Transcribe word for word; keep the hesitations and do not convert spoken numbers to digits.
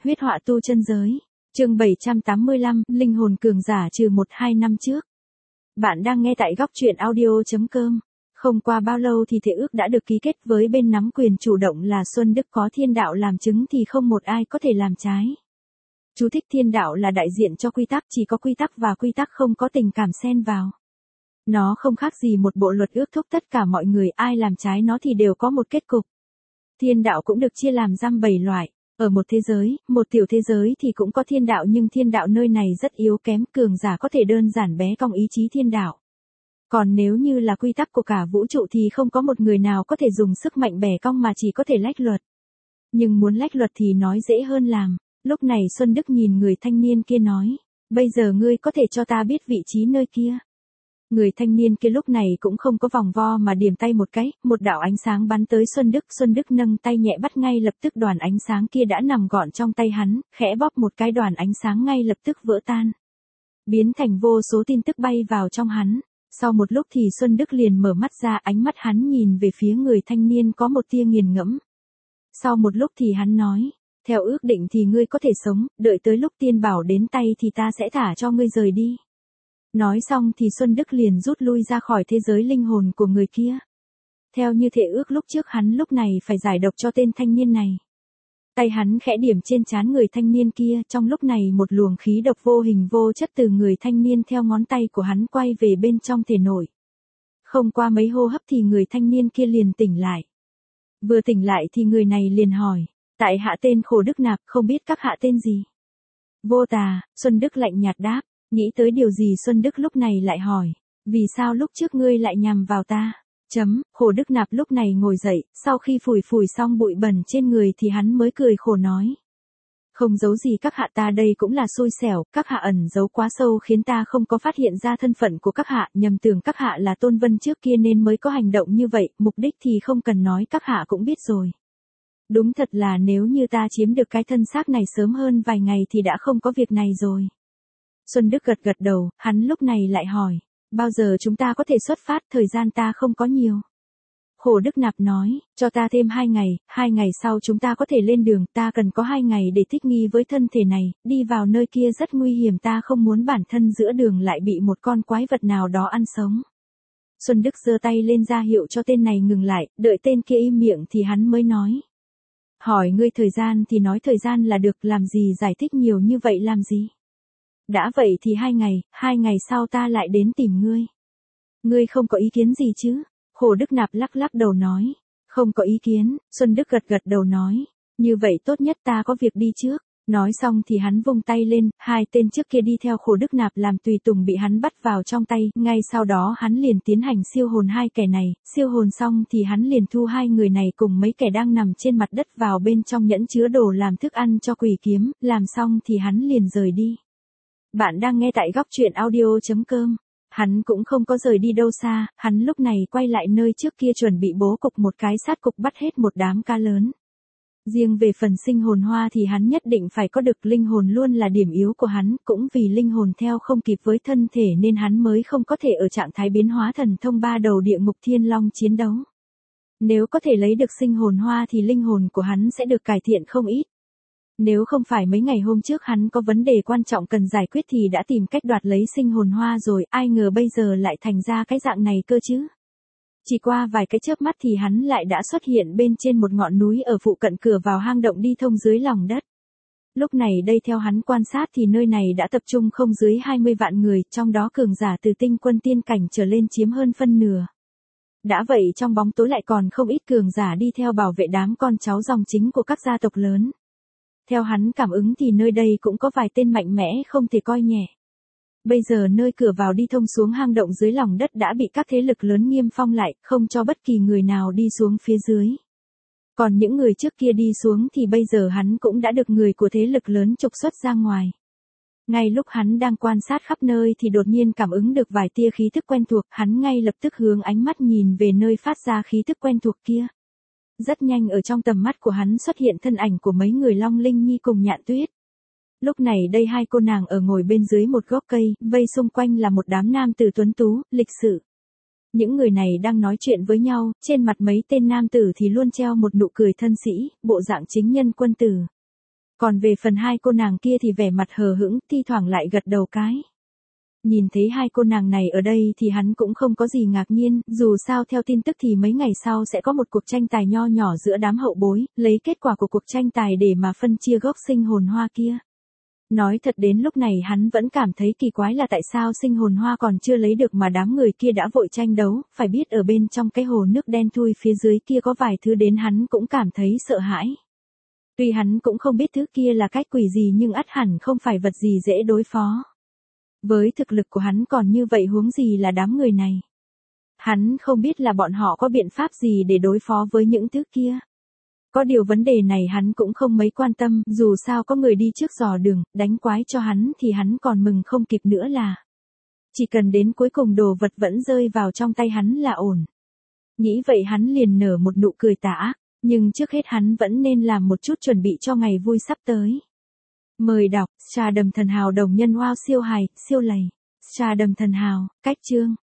Huyết họa tu chân giới. Chương bảy trăm tám mươi lăm, linh hồn cường giả trừ một hai năm trước. Bạn đang nghe tại góc truyện audio chấm com. Không qua bao lâu thì thể ước đã được ký kết với bên nắm quyền chủ động là Xuân Đức, có thiên đạo làm chứng thì không một ai có thể làm trái. Chú thích: thiên đạo là đại diện cho quy tắc, chỉ có quy tắc và quy tắc không có tình cảm xen vào. Nó không khác gì một bộ luật ước thúc tất cả mọi người, ai làm trái nó thì đều có một kết cục. Thiên đạo cũng được chia làm giam bảy loại. Ở một thế giới, một tiểu thế giới thì cũng có thiên đạo, nhưng thiên đạo nơi này rất yếu kém, cường giả có thể đơn giản bé cong ý chí thiên đạo. Còn nếu như là quy tắc của cả vũ trụ thì không có một người nào có thể dùng sức mạnh bẻ cong mà chỉ có thể lách luật. Nhưng muốn lách luật thì nói dễ hơn làm. Lúc này Xuân Đức nhìn người thanh niên kia nói, bây giờ ngươi có thể cho ta biết vị trí nơi kia. Người thanh niên kia lúc này cũng không có vòng vo mà điểm tay một cái, một đạo ánh sáng bắn tới Xuân Đức. Xuân Đức nâng tay nhẹ bắt, ngay lập tức đoàn ánh sáng kia đã nằm gọn trong tay hắn, khẽ bóp một cái đoàn ánh sáng ngay lập tức vỡ tan. Biến thành vô số tin tức bay vào trong hắn. Sau một lúc thì Xuân Đức liền mở mắt ra, ánh mắt hắn nhìn về phía người thanh niên có một tia nghiền ngẫm. Sau một lúc thì hắn nói, theo ước định thì ngươi có thể sống, đợi tới lúc tiên bảo đến tay thì ta sẽ thả cho ngươi rời đi. Nói xong thì Xuân Đức liền rút lui ra khỏi thế giới linh hồn của người kia. Theo như thể ước lúc trước, hắn lúc này phải giải độc cho tên thanh niên này. Tay hắn khẽ điểm trên trán người thanh niên kia, trong lúc này một luồng khí độc vô hình vô chất từ người thanh niên theo ngón tay của hắn quay về bên trong thể nội. Không qua mấy hô hấp thì người thanh niên kia liền tỉnh lại. Vừa tỉnh lại thì người này liền hỏi, tại hạ tên Khổ Đức Nạp, không biết các hạ tên gì? Vô Tà, Xuân Đức lạnh nhạt đáp. Nghĩ tới điều gì Xuân Đức lúc này lại hỏi, vì sao lúc trước ngươi lại nhằm vào ta? Chấm, Khổ Đức Nạp lúc này ngồi dậy, sau khi phủi phủi xong bụi bẩn trên người thì hắn mới cười khổ nói. Không giấu gì các hạ, ta đây cũng là xui xẻo, các hạ ẩn giấu quá sâu khiến ta không có phát hiện ra thân phận của các hạ, nhầm tưởng các hạ là Tôn Vân trước kia nên mới có hành động như vậy, mục đích thì không cần nói các hạ cũng biết rồi. Đúng thật là nếu như ta chiếm được cái thân xác này sớm hơn vài ngày thì đã không có việc này rồi. Xuân Đức gật gật đầu, hắn lúc này lại hỏi, bao giờ chúng ta có thể xuất phát, thời gian ta không có nhiều. Khổ Đức Nạp nói, cho ta thêm hai ngày, hai ngày sau chúng ta có thể lên đường, ta cần có hai ngày để thích nghi với thân thể này, đi vào nơi kia rất nguy hiểm, ta không muốn bản thân giữa đường lại bị một con quái vật nào đó ăn sống. Xuân Đức giơ tay lên ra hiệu cho tên này ngừng lại, đợi tên kia im miệng thì hắn mới nói. Hỏi ngươi thời gian thì nói thời gian là được, làm gì giải thích nhiều như vậy làm gì? Đã vậy thì hai ngày, hai ngày sau ta lại đến tìm ngươi. Ngươi không có ý kiến gì chứ? Khổ Đức Nạp lắc lắc đầu nói. Không có ý kiến. Xuân Đức gật gật đầu nói. Như vậy tốt nhất ta có việc đi trước. Nói xong thì hắn vung tay lên, hai tên trước kia đi theo Khổ Đức Nạp làm tùy tùng bị hắn bắt vào trong tay. Ngay sau đó hắn liền tiến hành siêu hồn hai kẻ này. Siêu hồn xong thì hắn liền thu hai người này cùng mấy kẻ đang nằm trên mặt đất vào bên trong nhẫn chứa đồ làm thức ăn cho quỷ kiếm. Làm xong thì hắn liền rời đi. Bạn đang nghe tại góc truyện audio chấm com. Hắn cũng không có rời đi đâu xa, hắn lúc này quay lại nơi trước kia chuẩn bị bố cục một cái sát cục bắt hết một đám cá lớn. Riêng về phần sinh hồn hoa thì hắn nhất định phải có được, linh hồn luôn là điểm yếu của hắn, cũng vì linh hồn theo không kịp với thân thể nên hắn mới không có thể ở trạng thái biến hóa thần thông ba đầu địa ngục thiên long chiến đấu. Nếu có thể lấy được sinh hồn hoa thì linh hồn của hắn sẽ được cải thiện không ít. Nếu không phải mấy ngày hôm trước hắn có vấn đề quan trọng cần giải quyết thì đã tìm cách đoạt lấy sinh hồn hoa rồi, ai ngờ bây giờ lại thành ra cái dạng này cơ chứ. Chỉ qua vài cái chớp mắt thì hắn lại đã xuất hiện bên trên một ngọn núi ở phụ cận cửa vào hang động đi thông dưới lòng đất. Lúc này đây theo hắn quan sát thì nơi này đã tập trung không dưới hai mươi vạn người, trong đó cường giả từ tinh quân tiên cảnh trở lên chiếm hơn phân nửa. Đã vậy trong bóng tối lại còn không ít cường giả đi theo bảo vệ đám con cháu dòng chính của các gia tộc lớn. Theo hắn cảm ứng thì nơi đây cũng có vài tên mạnh mẽ không thể coi nhẹ. Bây giờ nơi cửa vào đi thông xuống hang động dưới lòng đất đã bị các thế lực lớn nghiêm phong lại, không cho bất kỳ người nào đi xuống phía dưới. Còn những người trước kia đi xuống thì bây giờ hắn cũng đã được người của thế lực lớn trục xuất ra ngoài. Ngay lúc hắn đang quan sát khắp nơi thì đột nhiên cảm ứng được vài tia khí thức quen thuộc, hắn ngay lập tức hướng ánh mắt nhìn về nơi phát ra khí thức quen thuộc kia. Rất nhanh ở trong tầm mắt của hắn xuất hiện thân ảnh của mấy người Long Linh Nhi cùng Nhạn Tuyết. Lúc này đây hai cô nàng ở ngồi bên dưới một gốc cây, vây xung quanh là một đám nam tử tuấn tú, lịch sự. Những người này đang nói chuyện với nhau, trên mặt mấy tên nam tử thì luôn treo một nụ cười thân sĩ, bộ dạng chính nhân quân tử. Còn về phần hai cô nàng kia thì vẻ mặt hờ hững, thi thoảng lại gật đầu cái. Nhìn thấy hai cô nàng này ở đây thì hắn cũng không có gì ngạc nhiên, dù sao theo tin tức thì mấy ngày sau sẽ có một cuộc tranh tài nho nhỏ giữa đám hậu bối, lấy kết quả của cuộc tranh tài để mà phân chia gốc sinh hồn hoa kia. Nói thật đến lúc này hắn vẫn cảm thấy kỳ quái là tại sao sinh hồn hoa còn chưa lấy được mà đám người kia đã vội tranh đấu, phải biết ở bên trong cái hồ nước đen thui phía dưới kia có vài thứ đến hắn cũng cảm thấy sợ hãi. Tuy hắn cũng không biết thứ kia là cách quỷ gì nhưng ắt hẳn không phải vật gì dễ đối phó. Với thực lực của hắn còn như vậy huống gì là đám người này. Hắn không biết là bọn họ có biện pháp gì để đối phó với những thứ kia. Có điều vấn đề này hắn cũng không mấy quan tâm, dù sao có người đi trước dò đường, đánh quái cho hắn thì hắn còn mừng không kịp nữa là. Chỉ cần đến cuối cùng đồ vật vẫn rơi vào trong tay hắn là ổn. Nghĩ vậy hắn liền nở một nụ cười tà ác, nhưng trước hết hắn vẫn nên làm một chút chuẩn bị cho ngày vui sắp tới. Mời đọc, Stardom thần hào đồng nhân wow siêu hài, siêu lầy. Stardom thần hào, cách chương.